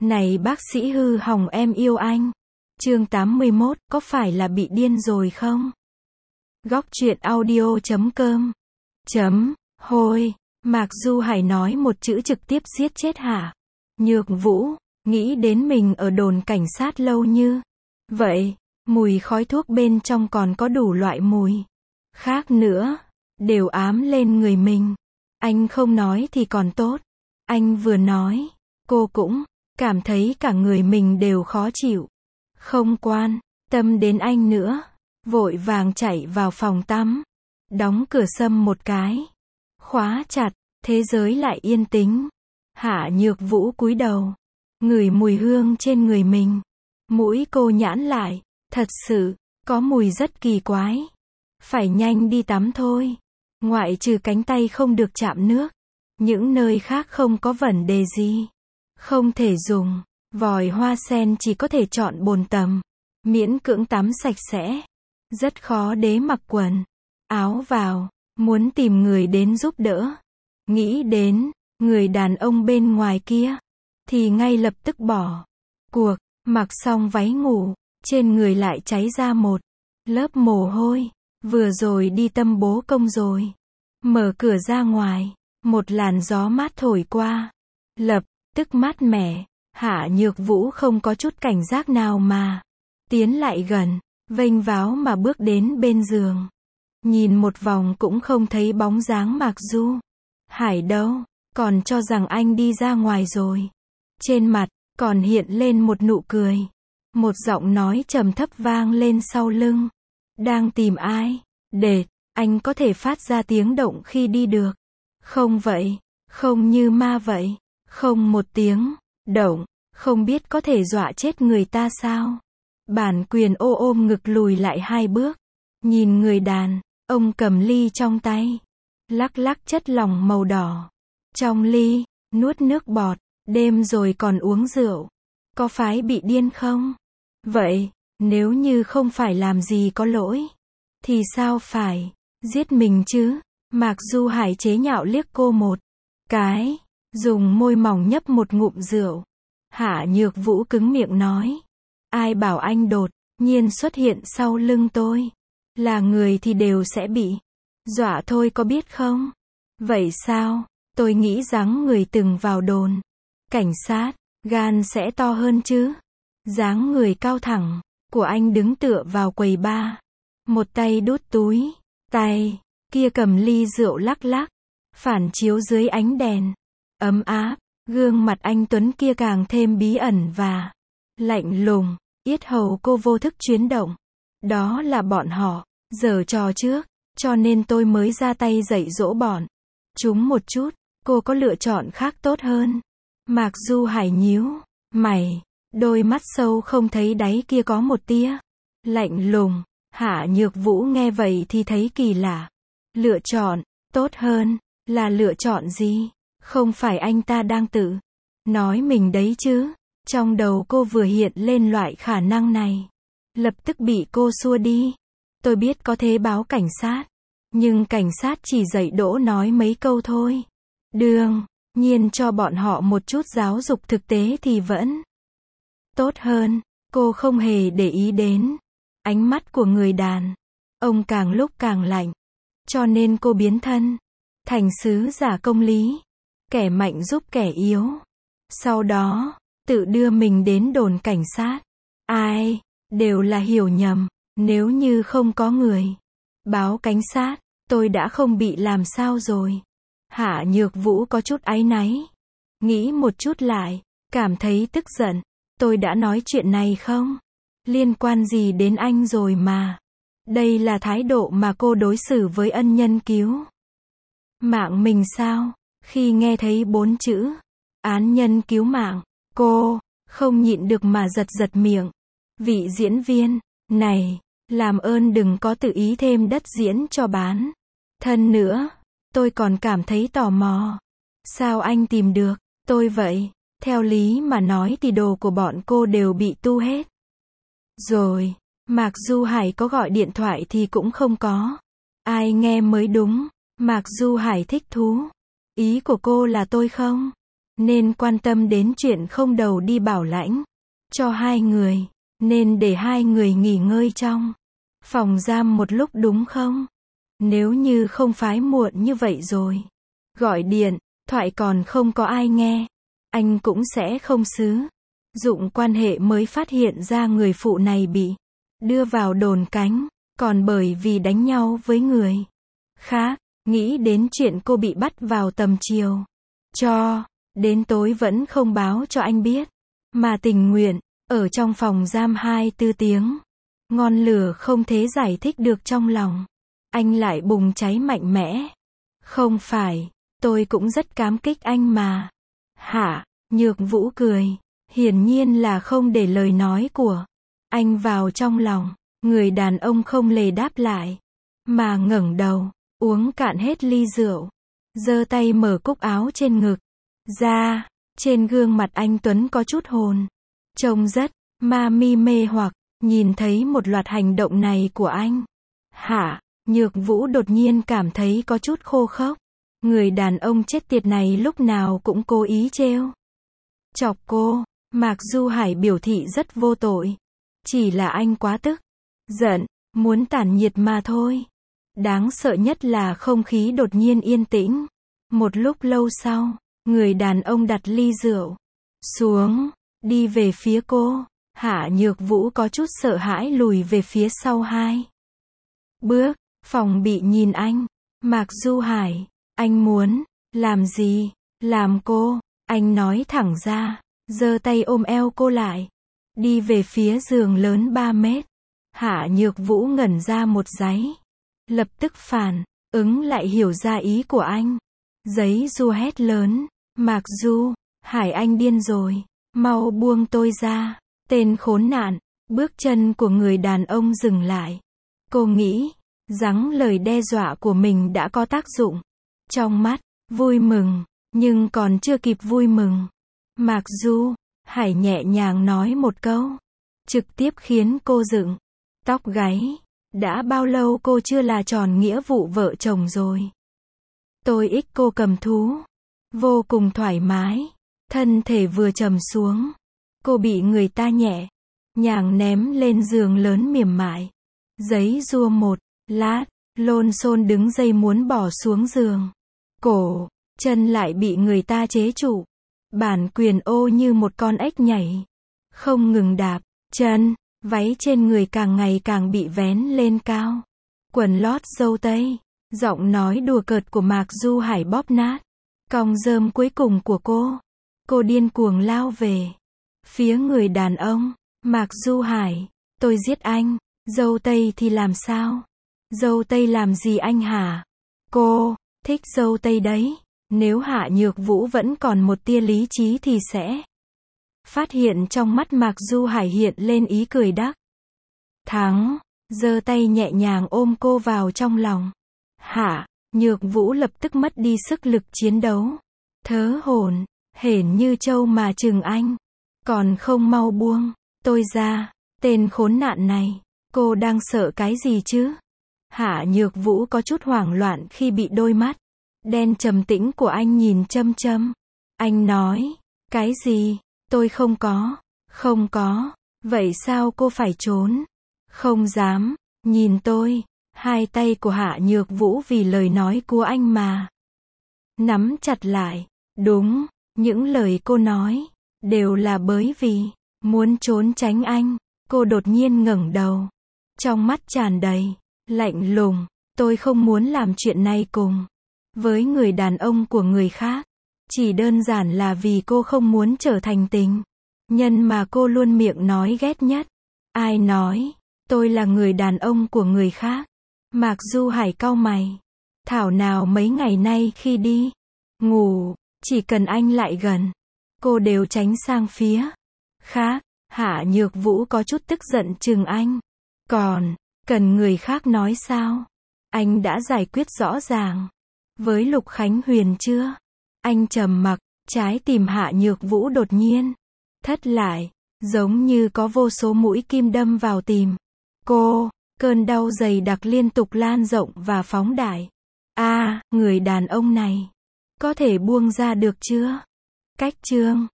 Này bác sĩ hư hỏng em yêu anh. Chương 81, có phải là bị điên rồi không? Góc truyện audio.com Hôi, Mạc Du Hải nói một chữ trực tiếp giết chết Hạ Nhược Vũ, nghĩ đến mình ở đồn cảnh sát lâu như vậy, mùi khói thuốc bên trong còn có đủ loại mùi khác nữa, đều ám lên người mình. Anh không nói thì còn tốt, anh vừa nói, cô cũng cảm thấy cả người mình đều khó chịu. Không quan tâm đến anh nữa, vội vàng chạy vào phòng tắm, đóng cửa sâm một cái, khóa chặt, thế giới lại yên tĩnh. Hạ Nhược Vũ cúi đầu, ngửi mùi hương trên người mình, mũi cô nhãn lại, thật sự, có mùi rất kỳ quái. Phải nhanh đi tắm thôi, ngoại trừ cánh tay không được chạm nước, những nơi khác không có vấn đề gì. Không thể dùng vòi hoa sen, chỉ có thể chọn bồn tắm, miễn cưỡng tắm sạch sẽ. Rất khó để mặc quần áo vào, muốn tìm người đến giúp đỡ. Nghĩ đến người đàn ông bên ngoài kia, thì ngay lập tức bỏ cuộc, mặc xong váy ngủ, trên người lại cháy ra một lớp mồ hôi. Vừa rồi đi tâm bố công rồi. Mở cửa ra ngoài, một làn gió mát thổi qua, lập tức mát mẻ. Hạ Nhược Vũ không có chút cảnh giác nào mà tiến lại gần, vênh váo mà bước đến bên giường. Nhìn một vòng cũng không thấy bóng dáng Mạc Du Hải đâu, còn cho rằng anh đi ra ngoài rồi. Trên mặt còn hiện lên một nụ cười. Một giọng nói trầm thấp vang lên sau lưng. Đang tìm ai? Đệt, anh có thể phát ra tiếng động khi đi được không vậy? Không như ma vậy. Không một tiếng động, không biết có thể dọa chết người ta sao? Bản Quyền ôm ngực lùi lại 2 bước, nhìn người đàn ông cầm ly trong tay, lắc lắc chất lỏng màu đỏ trong ly, nuốt nước bọt. Đêm rồi còn uống rượu, có phải bị điên không? Vậy, nếu như không phải làm gì có lỗi, thì sao phải giết mình chứ? Mạc Du Hải chế nhạo liếc cô một cái, dùng môi mỏng nhấp một ngụm rượu. Hạ Nhược Vũ cứng miệng nói, ai bảo anh đột nhiên xuất hiện sau lưng tôi? Là người thì đều sẽ bị dọa thôi, có biết không? Vậy sao? Tôi nghĩ rằng người từng vào đồn cảnh sát, gan sẽ to hơn chứ. Dáng người cao thẳng của anh đứng tựa vào quầy bar, một tay đút túi, tay kia cầm ly rượu lắc lắc, phản chiếu dưới ánh đèn ấm áp. Gương mặt anh tuấn kia càng thêm bí ẩn và lạnh lùng. Yết hầu cô vô thức chuyển động. Đó là bọn họ giở trò trước, cho nên tôi mới ra tay dạy dỗ bọn chúng một chút. Cô có lựa chọn khác tốt hơn? Mạc Du Hải nhíu mày, đôi mắt sâu không thấy đáy kia có một tia lạnh lùng. Hạ Nhược Vũ nghe vậy thì thấy kỳ lạ. Lựa chọn tốt hơn là lựa chọn gì? Không phải anh ta đang tự nói mình đấy chứ? Trong đầu cô vừa hiện lên loại khả năng này, lập tức bị cô xua đi. Tôi biết có thể báo cảnh sát, nhưng cảnh sát chỉ dạy dỗ nói mấy câu thôi. Đương nhiên cho bọn họ một chút giáo dục thực tế thì vẫn tốt hơn. Cô không hề để ý đến ánh mắt của người đàn ông càng lúc càng lạnh, cho nên cô biến thân thành sứ giả công lý, kẻ mạnh giúp kẻ yếu. Sau đó tự đưa mình đến đồn cảnh sát. Ai đều là hiểu nhầm. Nếu như không có người báo cảnh sát, tôi đã không bị làm sao rồi. Hạ Nhược Vũ có chút áy náy, nghĩ một chút lại cảm thấy tức giận. Tôi đã nói chuyện này không liên quan gì đến anh rồi mà. Đây là thái độ mà cô đối xử với ân nhân cứu mạng mình sao? Khi nghe thấy 4 chữ án nhân cứu mạng, cô không nhịn được mà giật giật miệng. Vị diễn viên này, làm ơn đừng có tự ý thêm đất diễn cho bán thân nữa. Tôi còn cảm thấy tò mò. Sao anh tìm được tôi vậy? Theo lý mà nói thì đồ của bọn cô đều bị tu hết rồi. Mạc Du Hải có gọi điện thoại thì cũng không có ai nghe mới đúng. Mạc Du Hải thích thú. Ý của cô là tôi không nên quan tâm đến chuyện không đầu đi bảo lãnh cho hai người, nên để hai người nghỉ ngơi trong phòng giam một lúc đúng không? Nếu như không phái muộn như vậy rồi, gọi điện thoại còn không có ai nghe, anh cũng sẽ không sử dụng quan hệ mới phát hiện ra người phụ này bị đưa vào đồn cánh, còn bởi vì đánh nhau với người khác, nghĩ đến chuyện cô bị bắt vào tầm chiều, cho đến tối vẫn không báo cho anh biết, mà tình nguyện ở trong phòng giam 24 tiếng. Ngọn lửa không thể giải thích được trong lòng anh lại bùng cháy mạnh mẽ. Không phải, tôi cũng rất cảm kích anh mà. Hạ Nhược Vũ cười, hiển nhiên là không để lời nói của anh vào trong lòng. Người đàn ông không lề đáp lại, mà ngẩng đầu, uống cạn hết ly rượu, giơ tay mở cúc áo trên ngực ra, trên gương mặt anh tuấn có chút hồn, trông rất ma mi mê hoặc. Nhìn thấy một loạt hành động này của anh, Hạ Nhược Vũ đột nhiên cảm thấy có chút khô khốc. Người đàn ông chết tiệt này lúc nào cũng cố ý trêu chọc cô. Mạc Du Hải biểu thị rất vô tội, chỉ là anh quá tức giận, muốn tản nhiệt mà thôi. Đáng sợ nhất là không khí đột nhiên yên tĩnh. Một lúc lâu sau, người đàn ông đặt ly rượu xuống, đi về phía cô. Hạ Nhược Vũ có chút sợ hãi lùi về phía sau 2 bước, phòng bị nhìn anh. Mạc Du Hải, anh muốn làm gì? Làm cô? Anh nói thẳng ra, giơ tay ôm eo cô lại, đi về phía giường lớn 3 mét. Hạ Nhược Vũ ngẩn ra một giây, lập tức phản ứng lại hiểu ra ý của anh. Giấy Du hét lớn, Mạc Du Hải, anh điên rồi, mau buông tôi ra. Tên khốn nạn. Bước chân của người đàn ông dừng lại. Cô nghĩ rằng lời đe dọa của mình đã có tác dụng. Trong mắt vui mừng, nhưng còn chưa kịp vui mừng, Mạc Du Hải nhẹ nhàng nói một câu, trực tiếp khiến cô dựng tóc gáy. Đã bao lâu cô chưa là tròn nghĩa vụ vợ chồng rồi? Tôi ích cô cầm thú, vô cùng thoải mái. Thân thể vừa trầm xuống, cô bị người ta nhẹ nhàng ném lên giường lớn mềm mại. Giấy rua một lát, lôn xôn đứng dây muốn bỏ xuống giường. Cổ, chân lại bị người ta chế trụ. Bản quyền ô như một con ếch nhảy, không ngừng đạp chân. Váy trên người càng ngày càng bị vén lên cao. Quần lót dâu tây. Giọng nói đùa cợt của Mạc Du Hải bóp nát cong rơm cuối cùng của cô. Cô điên cuồng lao về phía người đàn ông. Mạc Du Hải, tôi giết anh. Dâu tây thì làm sao? Dâu tây làm gì anh hả? Cô thích dâu tây đấy. Nếu Hạ Nhược Vũ vẫn còn một tia lý trí thì sẽ phát hiện trong mắt Mạc Du Hải hiện lên ý cười đắc thắng, giơ tay nhẹ nhàng ôm cô vào trong lòng. Hạ Nhược Vũ lập tức mất đi sức lực chiến đấu, thớ hổn hển như trâu mà chừng anh. Còn không mau buông tôi ra, tên khốn nạn này. Cô đang sợ cái gì chứ? Hạ Nhược Vũ có chút hoảng loạn khi bị đôi mắt đen trầm tĩnh của anh nhìn chăm chăm. Anh nói, cái gì? Tôi không có. Không có. Vậy sao cô phải trốn? Không dám. Nhìn tôi. Hai tay của Hạ Nhược Vũ vì lời nói của anh mà nắm chặt lại. Đúng, những lời cô nói đều là bởi vì muốn trốn tránh anh. Cô đột nhiên ngẩng đầu, trong mắt tràn đầy lạnh lùng. Tôi không muốn làm chuyện này cùng với người đàn ông của người khác. Chỉ đơn giản là vì cô không muốn trở thành tình nhân mà cô luôn miệng nói ghét nhất. Ai nói tôi là người đàn ông của người khác? Mạc Du Hải cau mày. Thảo nào mấy ngày nay khi đi ngủ, chỉ cần anh lại gần, cô đều tránh sang phía khác. Hạ Nhược Vũ có chút tức giận chừng anh. Còn cần người khác nói sao? Anh đã giải quyết rõ ràng với Lục Khánh Huyền chưa? Anh trầm mặc, trái tim Hạ Nhược Vũ đột nhiên thắt lại, giống như có vô số mũi kim đâm vào tim cô. Cơn đau dày đặc liên tục lan rộng và phóng đại. Người đàn ông này có thể buông ra được chưa? Cách chương